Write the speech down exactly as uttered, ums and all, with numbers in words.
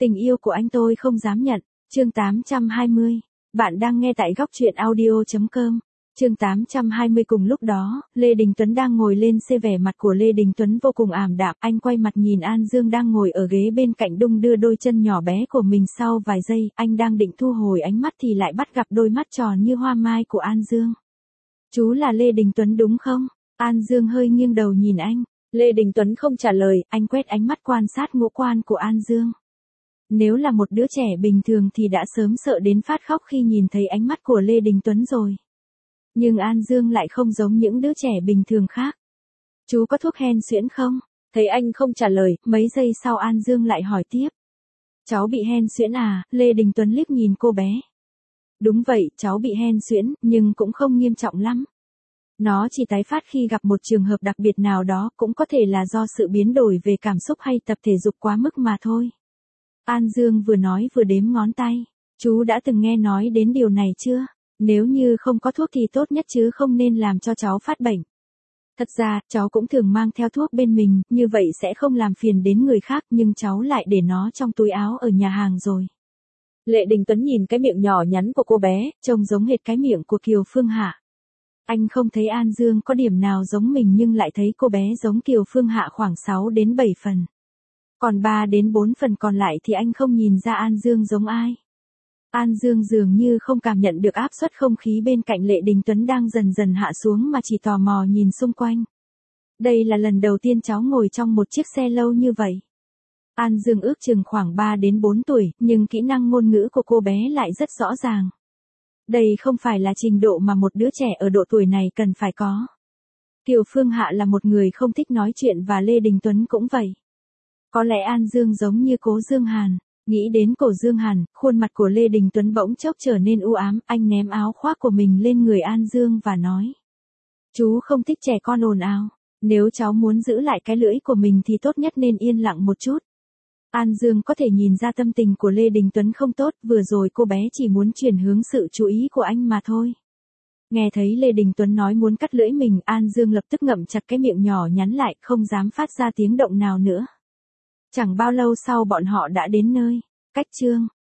Tình yêu của anh tôi không dám nhận. Chương tám trăm hai mươi. Bạn đang nghe tại góc truyện audio chấm com. Chương tám trăm hai mươi. Cùng lúc đó, Lê Đình Tuấn đang ngồi lên xe, vẻ mặt của Lê Đình Tuấn vô cùng ảm đạm, anh quay mặt nhìn An Dương đang ngồi ở ghế bên cạnh đung đưa đôi chân nhỏ bé của mình. Sau vài giây, anh đang định thu hồi ánh mắt thì lại bắt gặp đôi mắt tròn như hoa mai của An Dương. Chú là Lê Đình Tuấn đúng không? An Dương hơi nghiêng đầu nhìn anh. Lê Đình Tuấn không trả lời, anh quét ánh mắt quan sát ngũ quan của An Dương. Nếu là một đứa trẻ bình thường thì đã sớm sợ đến phát khóc khi nhìn thấy ánh mắt của Lê Đình Tuấn rồi. Nhưng An Dương lại không giống những đứa trẻ bình thường khác. Chú có thuốc hen suyễn không? Thấy anh không trả lời, mấy giây sau An Dương lại hỏi tiếp. Cháu bị hen suyễn à? Lê Đình Tuấn liếc nhìn cô bé. Đúng vậy, cháu bị hen suyễn, nhưng cũng không nghiêm trọng lắm. Nó chỉ tái phát khi gặp một trường hợp đặc biệt nào đó, cũng có thể là do sự biến đổi về cảm xúc hay tập thể dục quá mức mà thôi. An Dương vừa nói vừa đếm ngón tay. Chú đã từng nghe nói đến điều này chưa? Nếu như không có thuốc thì tốt nhất chứ không nên làm cho cháu phát bệnh. Thật ra, cháu cũng thường mang theo thuốc bên mình, như vậy sẽ không làm phiền đến người khác, nhưng cháu lại để nó trong túi áo ở nhà hàng rồi. Lê Đình Tuấn nhìn cái miệng nhỏ nhắn của cô bé, trông giống hệt cái miệng của Kiều Phương Hạ. Anh không thấy An Dương có điểm nào giống mình nhưng lại thấy cô bé giống Kiều Phương Hạ khoảng sáu đến bảy phần. Còn ba đến bốn phần còn lại thì anh không nhìn ra An Dương giống ai. An Dương dường như không cảm nhận được áp suất không khí bên cạnh Lê Đình Tuấn đang dần dần hạ xuống mà chỉ tò mò nhìn xung quanh. Đây là lần đầu tiên cháu ngồi trong một chiếc xe lâu như vậy. An Dương ước chừng khoảng ba đến bốn tuổi, nhưng kỹ năng ngôn ngữ của cô bé lại rất rõ ràng. Đây không phải là trình độ mà một đứa trẻ ở độ tuổi này cần phải có. Kiều Phương Hạ là một người không thích nói chuyện và Lê Đình Tuấn cũng vậy. Có lẽ An Dương giống như Cố Dương Hàn. Nghĩ đến Cổ Dương Hàn, khuôn mặt của Lê Đình Tuấn bỗng chốc trở nên u ám, anh ném áo khoác của mình lên người An Dương và nói. Chú không thích trẻ con ồn ào. Nếu cháu muốn giữ lại cái lưỡi của mình thì tốt nhất nên yên lặng một chút. An Dương có thể nhìn ra tâm tình của Lê Đình Tuấn không tốt, vừa rồi cô bé chỉ muốn chuyển hướng sự chú ý của anh mà thôi. Nghe thấy Lê Đình Tuấn nói muốn cắt lưỡi mình, An Dương lập tức ngậm chặt cái miệng nhỏ nhắn lại, không dám phát ra tiếng động nào nữa. Chẳng bao lâu sau bọn họ đã đến nơi. Cách chương